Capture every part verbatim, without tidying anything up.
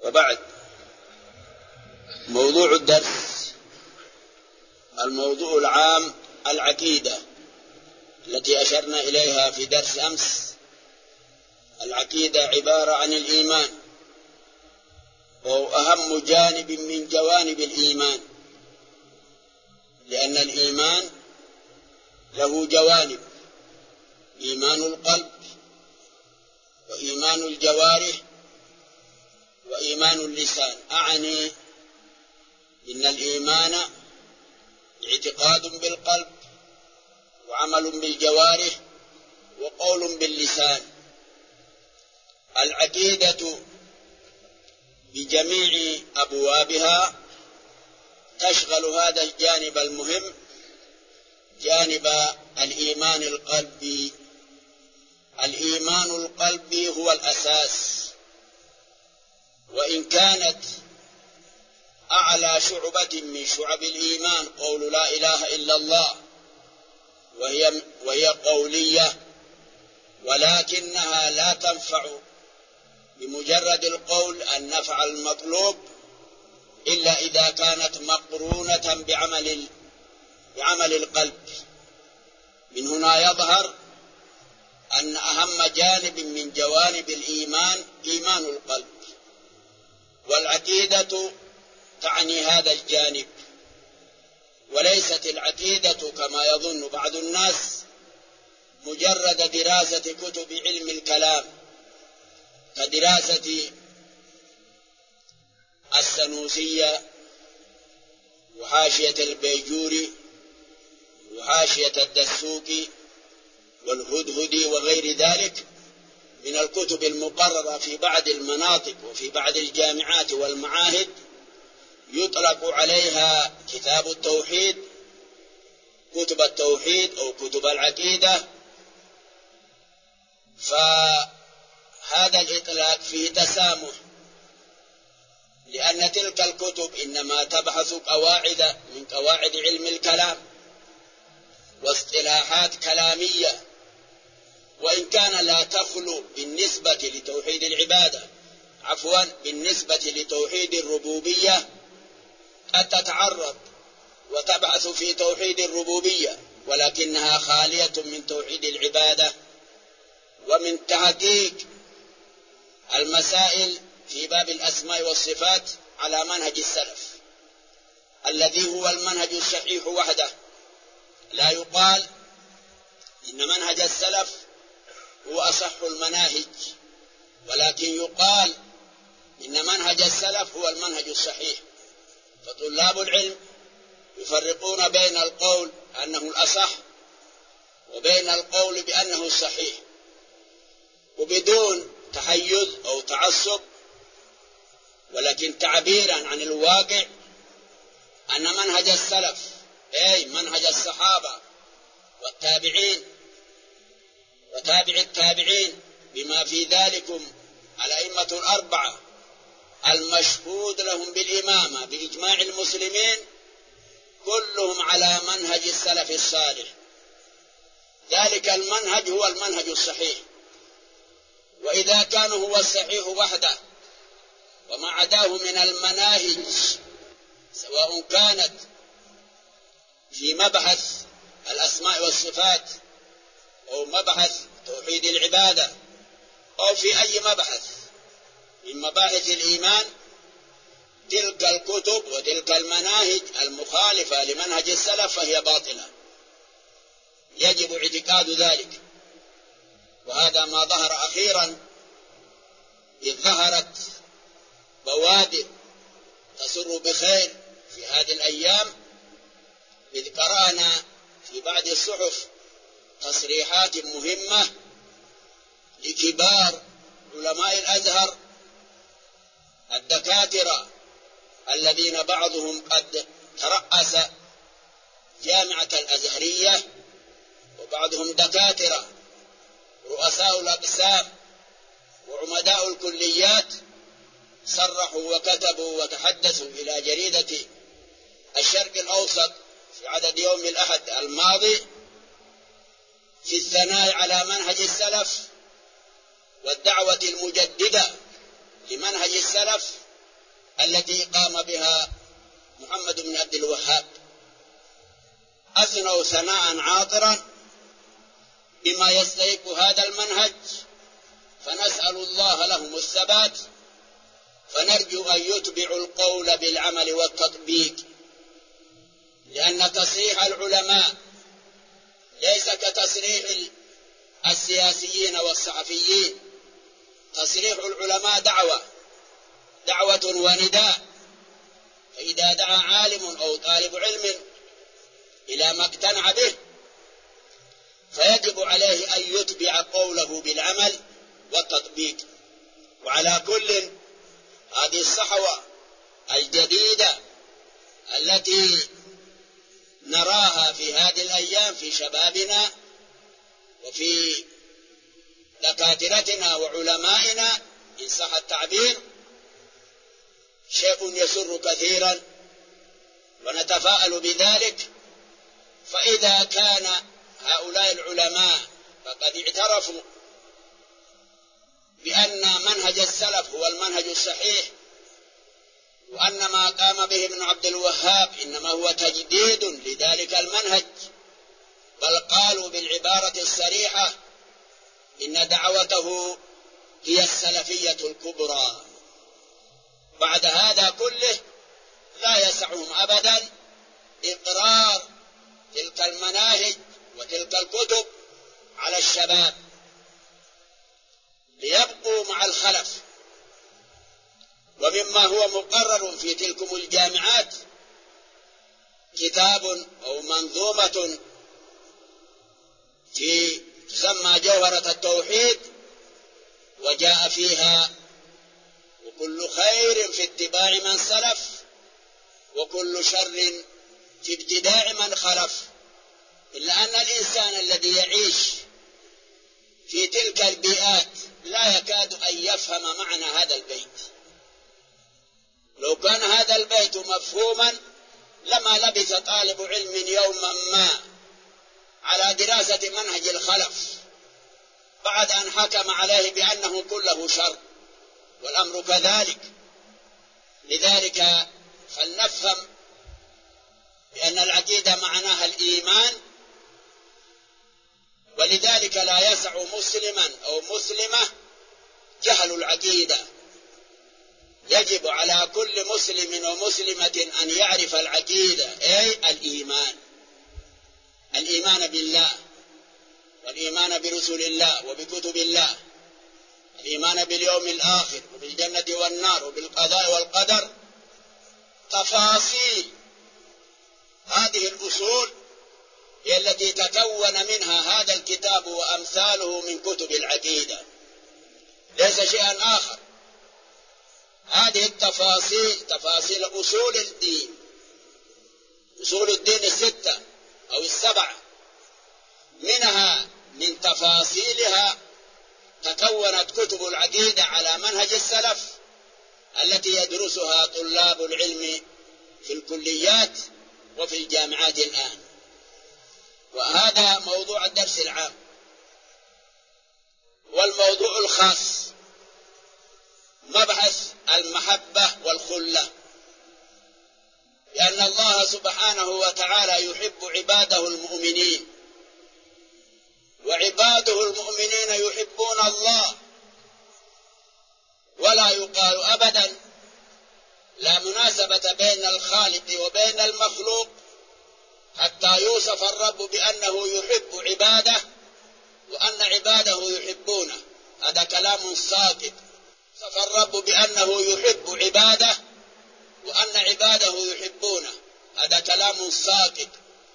وبعد. موضوع الدرس الموضوع العام العقيدة التي أشرنا إليها في درس أمس. العقيدة عبارة عن الإيمان، وهو أهم جانب من جوانب الإيمان، لأن الإيمان له جوانب: إيمان القلب، وإيمان الجوارح، وإيمان اللسان. أعني إن الإيمان اعتقاد بالقلب، وعمل بالجوارح، وقول باللسان. العقيدة بجميع أبوابها تشغل هذا الجانب المهم، جانب الإيمان القلبي. الإيمان القلبي هو الأساس، وإن كانت أعلى شعبة من شعب الإيمان قول لا إله إلا الله، وهي, وهي قولية، ولكنها لا تنفع بمجرد القول النفع المطلوب إلا إذا كانت مقرونة بعمل بعمل القلب. من هنا يظهر أن أهم جانب من جوانب الإيمان إيمان القلب، والعقيدة تعني هذا الجانب. وليست العقيدة كما يظن بعض الناس مجرد دراسة كتب علم الكلام كدراسة السنوسية وحاشية البيجوري وحاشية الدسوقي والهدهدي وغير ذلك من الكتب المقررة في بعض المناطق وفي بعض الجامعات والمعاهد، يطلق عليها كتاب التوحيد، كتب التوحيد أو كتب العقيدة. فهذا الإطلاق فيه تسامح، لأن تلك الكتب إنما تبحث قواعد من قواعد علم الكلام واصطلاحات كلامية، وإن كان لا تخلو بالنسبة لتوحيد العبادة عفوا بالنسبة لتوحيد الربوبية قد تتعرض وتبحث في توحيد الربوبية، ولكنها خالية من توحيد العبادة ومن تحقيق المسائل في باب الأسماء والصفات على منهج السلف الذي هو المنهج الصحيح وحده. لا يقال إن منهج السلف هو أصح المناهج، ولكن يقال إن منهج السلف هو المنهج الصحيح. فطلاب العلم يفرقون بين القول أنه الأصح وبين القول بأنه الصحيح، وبدون تحيز أو تعصب، ولكن تعبيرا عن الواقع، أن منهج السلف أي منهج الصحابة والتابعين وتابع التابعين بما في ذلكم الأئمة الأربعة المشهود لهم بالإمامة بإجماع المسلمين، كلهم على منهج السلف الصالح. ذلك المنهج هو المنهج الصحيح، وإذا كان هو الصحيح وحده وما عداه من المناهج سواء كانت في مبحث الأسماء والصفات أو مبحث توحيد العبادة أو في أي مبحث من مباحث الإيمان، تلك الكتب وتلك المناهج المخالفة لمنهج السلف فهي باطلة، يجب اعتقاد ذلك. وهذا ما ظهر أخيرا، إذ ظهرت بوادر تسر بخير في هذه الأيام، إذ قرأنا في بعض الصحف تصريحات مهمة لكبار علماء الأزهر الدكاترة الذين بعضهم قد ترأس جامعة الأزهرية، وبعضهم دكاترة رؤساء الأقسام وعمداء الكليات، صرحوا وكتبوا وتحدثوا إلى جريدة الشرق الأوسط في عدد يوم الأحد الماضي في الثناء على منهج السلف والدعوة المجددة لمنهج السلف التي قام بها محمد بن عبد الوهاب، أثنوا ثناء عاطرا بما يستحق هذا المنهج، فنسأل الله لهم الثبات، فنرجو أن يتبعوا القول بالعمل والتطبيق، لأن تصريح العلماء ليس كتصريح السياسيين والصحفيين. تصريح العلماء دعوة دعوة ونداء، فإذا دعا عالم أو طالب علم إلى ما اقتنع به فيجب عليه أن يتبع قوله بالعمل والتطبيق. وعلى كل، هذه الصحوة الجديدة التي نراها في هذه الأيام في شبابنا وفي دكاترتنا وعلمائنا إن صح التعبير، شيء يسر كثيرا ونتفاءل بذلك. فإذا كان هؤلاء العلماء فقد اعترفوا بأن منهج السلف هو المنهج الصحيح، وأن ما قام به ابن عبد الوهاب إنما هو تجديد لذلك المنهج، بل قالوا بالعبارة الصريحة إن دعوته هي السلفية الكبرى. بعد هذا كله لا يسعهم أبدا إقرار تلك المناهج وتلك الكتب على الشباب ليبقوا مع الخلف. ومما هو مقرر في تلكم الجامعات كتاب أو منظومة في تسمى جوهرة التوحيد، وجاء فيها وكل خير في اتباع من سلف وكل شر في ابتداع من خلف. إلا أن الإنسان الذي يعيش في تلك البيئات لا يكاد أن يفهم معنى هذا البيت. لو كان هذا البيت مفهوما لما لبث طالب علم يوما ما على دراسة منهج الخلف بعد أن حكم عليه بأنه كله شر، والأمر كذلك. لذلك فلنفهم بأن العقيدة معناها الإيمان، ولذلك لا يسع مسلما أو مسلمة جهل العقيدة. يجب على كل مسلم ومسلمة أن يعرف العقيدة، أي الإيمان، الإيمان بالله والإيمان برسل الله وبكتب الله، الإيمان باليوم الآخر وبالجنة والنار وبالقضاء والقدر. تفاصيل هذه الأصول هي التي تكون منها هذا الكتاب وأمثاله من كتب العقيدة، ليس شيئا آخر. هذه التفاصيل تفاصيل أصول الدين، أصول الدين الستة أو السبعة، منها من تفاصيلها تكونت كتب العقيدة على منهج السلف التي يدرسها طلاب العلم في الكليات وفي الجامعات الآن. وهذا موضوع الدرس العام. والموضوع الخاص مبحث المحبة والخلة، لأن الله سبحانه وتعالى يحب عباده المؤمنين، وعباده المؤمنين يحبون الله. ولا يقال أبدا لا مناسبة بين الخالق وبين المخلوق حتى يوصف الرب بأنه يحب عباده وأن عباده يحبونه، هذا كلام ساقط. وصف الرب بأنه يحب عباده وأن عباده يحبونه، هذا كلام ساقط.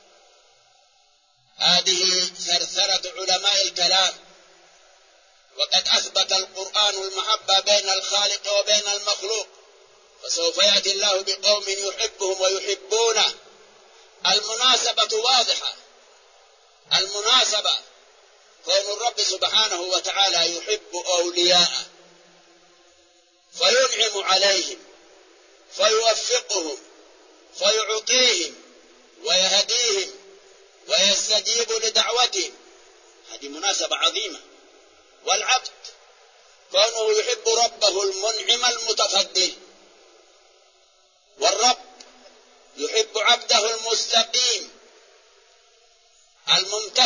هذه ثرثرة علماء الكلام، وقد أثبت القرآن المحبة بين الخالق وبين المخلوق، فسوف يأتي الله بقوم يحبهم ويحبونه. المناسبة واضحة، المناسبة كون الرب سبحانه وتعالى يحب أولياءه فينعم عليهم فيوفقهم فيعطيهم ويهديهم ويستجيب لدعوتهم، هذه مناسبة عظيمة. والعبد كونه يحب ربه المنعم المتفضل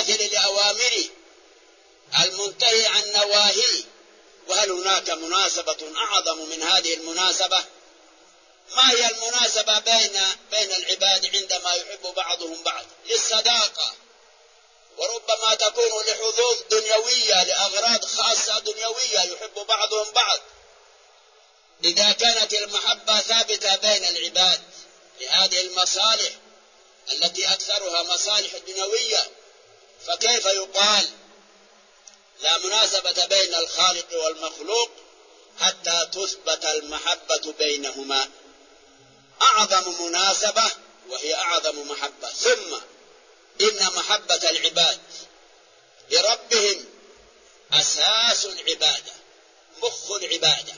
الممتثل لأوامره المنتهي عن نواهيه. وهل هناك مناسبة أعظم من هذه المناسبة؟ ما هي المناسبة بين بين العباد عندما يحب بعضهم بعض؟ للصداقة، وربما تكون لحظوظ دنيوية، لأغراض خاصة دنيوية يحب بعضهم بعض. إذا كانت المحبة ثابتة بين العباد لهذه المصالح التي أكثرها مصالح دنيوية، فكيف يقال لا مناسبة بين الخالق والمخلوق حتى تثبت المحبة بينهما؟ أعظم مناسبة وهي أعظم محبة. ثم إن محبة العباد لربهم أساس العبادة، مخ العبادة.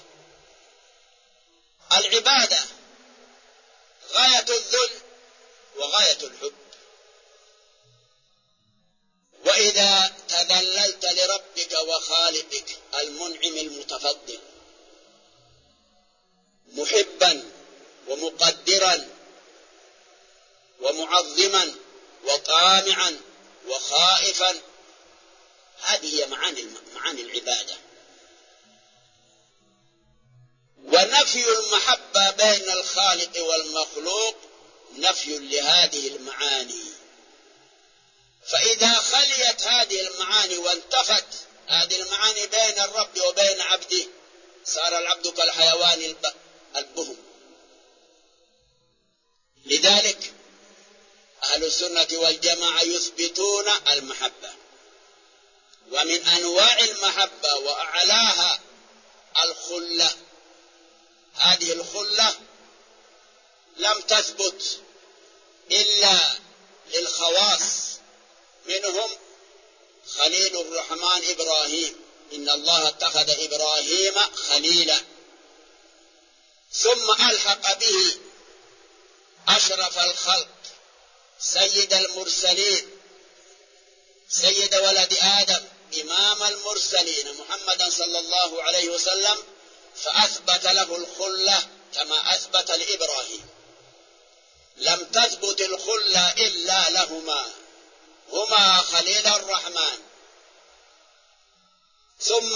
العبادة غاية الذل وغاية الحب. وإذا تذللت لربك وخالقك المنعم المتفضل محبا ومقدرا ومعظما وطامعا وخائفا، هذه هي معاني معاني العبادة. ونفي المحبة بين الخالق والمخلوق نفي لهذه المعاني. فإذا خليت هذه المعاني وانتفت هذه المعاني بين الرب وبين عبده، صار العبد كالحيوان البهم. لذلك أهل السنة والجماعة يثبتون المحبة. ومن أنواع المحبة وأعلاها الخلة. هذه الخلة لم تثبت إلا للخواص، منهم خليل الرحمن إبراهيم، إن الله اتخذ إبراهيم خليلا. ثم ألحق به أشرف الخلق سيد المرسلين، سيد ولد آدم، إمام المرسلين، محمدا صلى الله عليه وسلم، فأثبت له الخلة كما أثبت لإبراهيم. لم تثبت الخلة إلا لهما، هما خليل الرحمن. ثم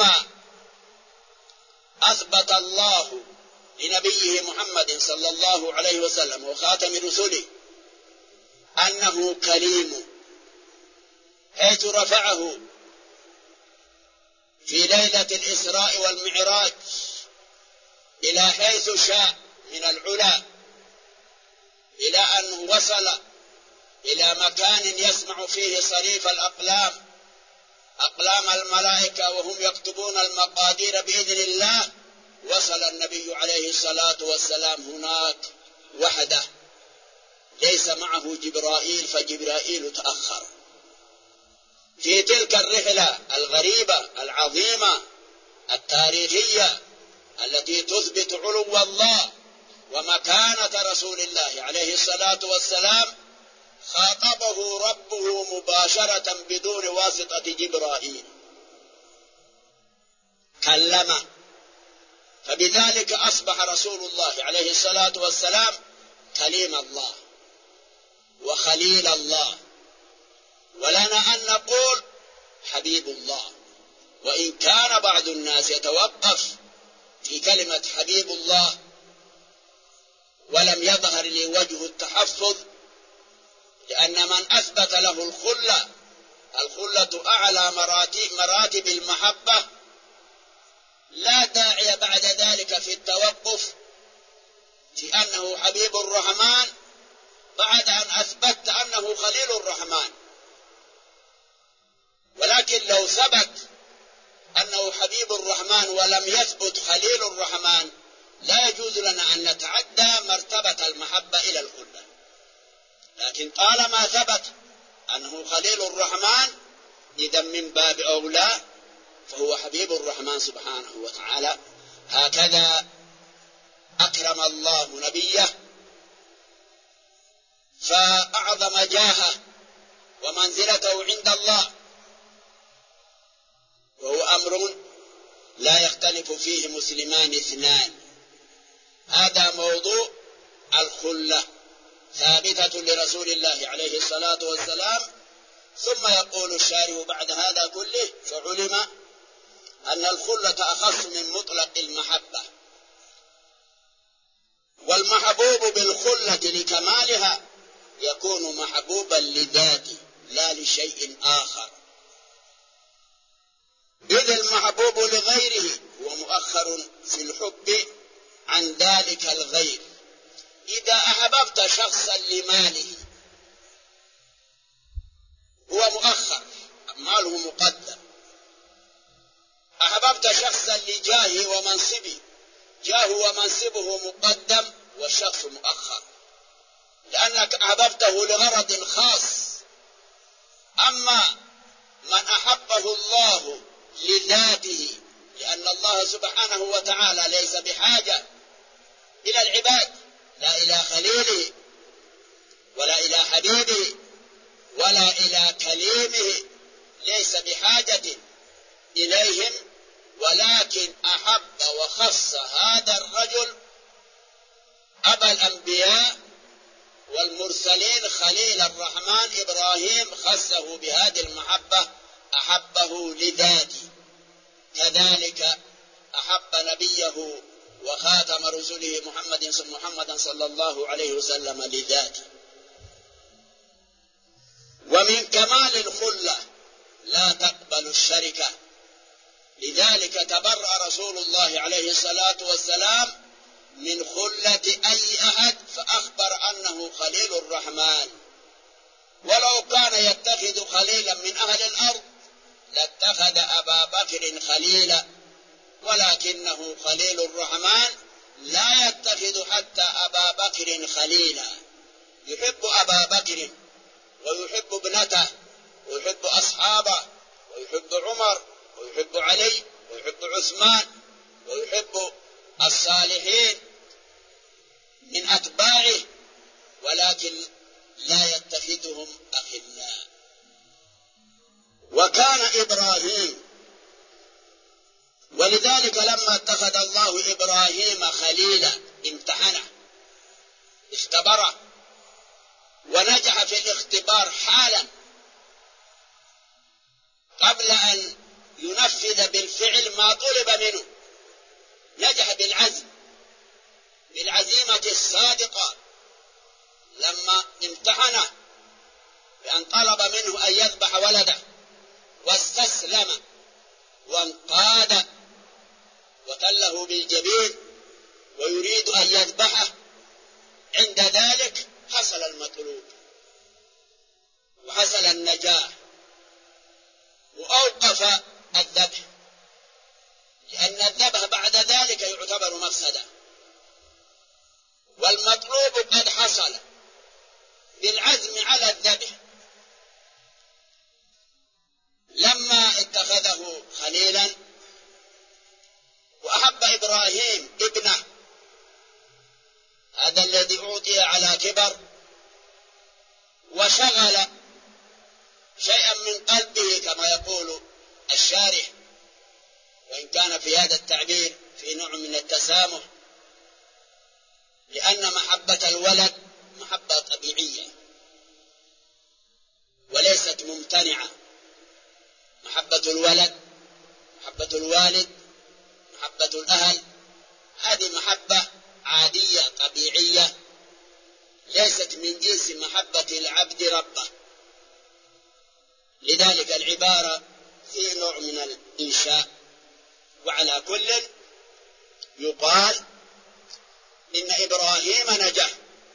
أثبت الله لنبيه محمد صلى الله عليه وسلم وخاتم رسله أنه كريم، حيث رفعه في ليلة الإسراء والمعراج إلى حيث شاء من العلا، إلى أن وصل إلى مكان يسمع فيه صريف الأقلام، أقلام الملائكة وهم يكتبون المقادير بإذن الله. وصل النبي عليه الصلاة والسلام هناك وحده، ليس معه جبرائيل، فجبرائيل تأخر. في تلك الرحلة الغريبة العظيمة التاريخية التي تثبت علو الله ومكانة رسول الله عليه الصلاة والسلام، خاطبه ربه مباشرة بدون واسطة جبرائيل، كلمه. فبذلك أصبح رسول الله عليه الصلاة والسلام كليم الله وخليل الله. ولنا أن نقول حبيب الله، وإن كان بعض الناس يتوقف في كلمة حبيب الله ولم يظهر لي وجه التحفظ، لأن من أثبت له الخلة، الخلة أعلى مراتب, مراتب المحبة، لا داعي بعد ذلك في التوقف في أنه حبيب الرحمن بعد أن أثبت أنه خليل الرحمن. ولكن لو ثبت أنه حبيب الرحمن ولم يثبت خليل الرحمن، لا يجوز لنا أن نتعدى مرتبة المحبة إلى الخلة. لكن طالما ثبت أنه خليل الرحمن، إذا من باب أولى فهو حبيب الرحمن سبحانه وتعالى. هكذا أكرم الله نبيه فأعظم جاهه ومنزلته عند الله، وهو أمر لا يختلف فيه مسلمان اثنان. هذا موضوع الخلة ثابتة لرسول الله عليه الصلاة والسلام، ثم يقول الشارح بعد هذا كله: فعلم أن الخلة أخص من مطلق المحبة، والمحبوب بالخلة لكمالها يكون محبوبا لذاته لا لشيء آخر، إذ المحبوب لغيره هو مؤخر في الحب عن ذلك الغير. إذا أحببت شخصا لماله هو مؤخر، ماله مقدم. أحببت شخصا لجاهه ومنصبه، جاهه ومنصبه مقدم والشخص مؤخر، لأنك أحببته لغرض خاص. أما من أحبه الله لذاته، لأن الله سبحانه وتعالى ليس بحاجة إلى العباد، لا إلى خليله ولا إلى حبيبه ولا إلى كليمه، ليس بحاجة إليهم، ولكن أحب وخص هذا الرجل أبا الأنبياء والمرسلين خليل الرحمن إبراهيم، خصه بهذه المحبة، أحبه لذاته. كذلك أحب نبيه وخاتم رسله محمد محمد صلى الله عليه وسلم لذاته. ومن كمال الخلة لا تقبل الشركة، لذلك تبرأ رسول الله عليه الصلاة والسلام من خلة أي أحد، فأخبر أنه خليل الرحمن. ولو كان يتخذ خليلا من أهل الأرض لاتخذ أبا بكر خليلا، ولكنه خليل الرحمن لا يتخذ حتى أبا بكر خليلا، يحب أبا بكر ويحب ابنته ويحب أصحابه ويحب عمر ويحب علي ويحب عثمان ويحب الصالحين من أتباعه، ولكن لا يتخذهم أخلاء. وكان إبراهيم، ولذلك لما اتخذ الله إبراهيم خليلا امتحنه، اختبره، ونجح في الاختبار حالا قبل أن ينفذ بالفعل ما طلب منه. نجح بالعزم، بالعزيمة الصادقة، لما امتحنه بأن طلب منه أن يذبح ولده، واستسلم وانقاد وتله بالجبين ويريد أن يذبحه. عند ذلك حصل المطلوب وحصل النجاح، وأوقف الذبح، لأن الذبح بعد ذلك يعتبر مفسدة، والمطلوب قد حصل بالعزم على الذبح. لما اتخذه خليلا وأحب إبراهيم ابنه، هذا الذي أعطي على كبر، وشغل شيئا من قلبه كما يقول الشارح، وإن كان في هذا التعبير في نوع من التسامح، لأن محبة الولد محبة طبيعية وليست ممتنعة. محبة الولد، محبة الوالد، محبة الأهل، هذه محبة عادية طبيعية، ليست من جنس محبة العبد ربه. لذلك العبارة في نوع من الإنشاء. وعلى كل يقال إن إبراهيم نجح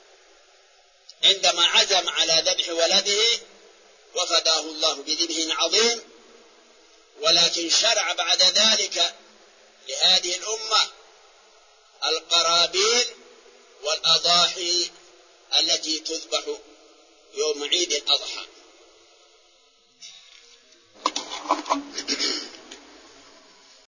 عندما عزم على ذبح ولده، وفداه الله بذبح عظيم، ولكن شرع بعد ذلك لهذه الأمة القرابين والأضاحي التي تذبح يوم عيد الأضحى.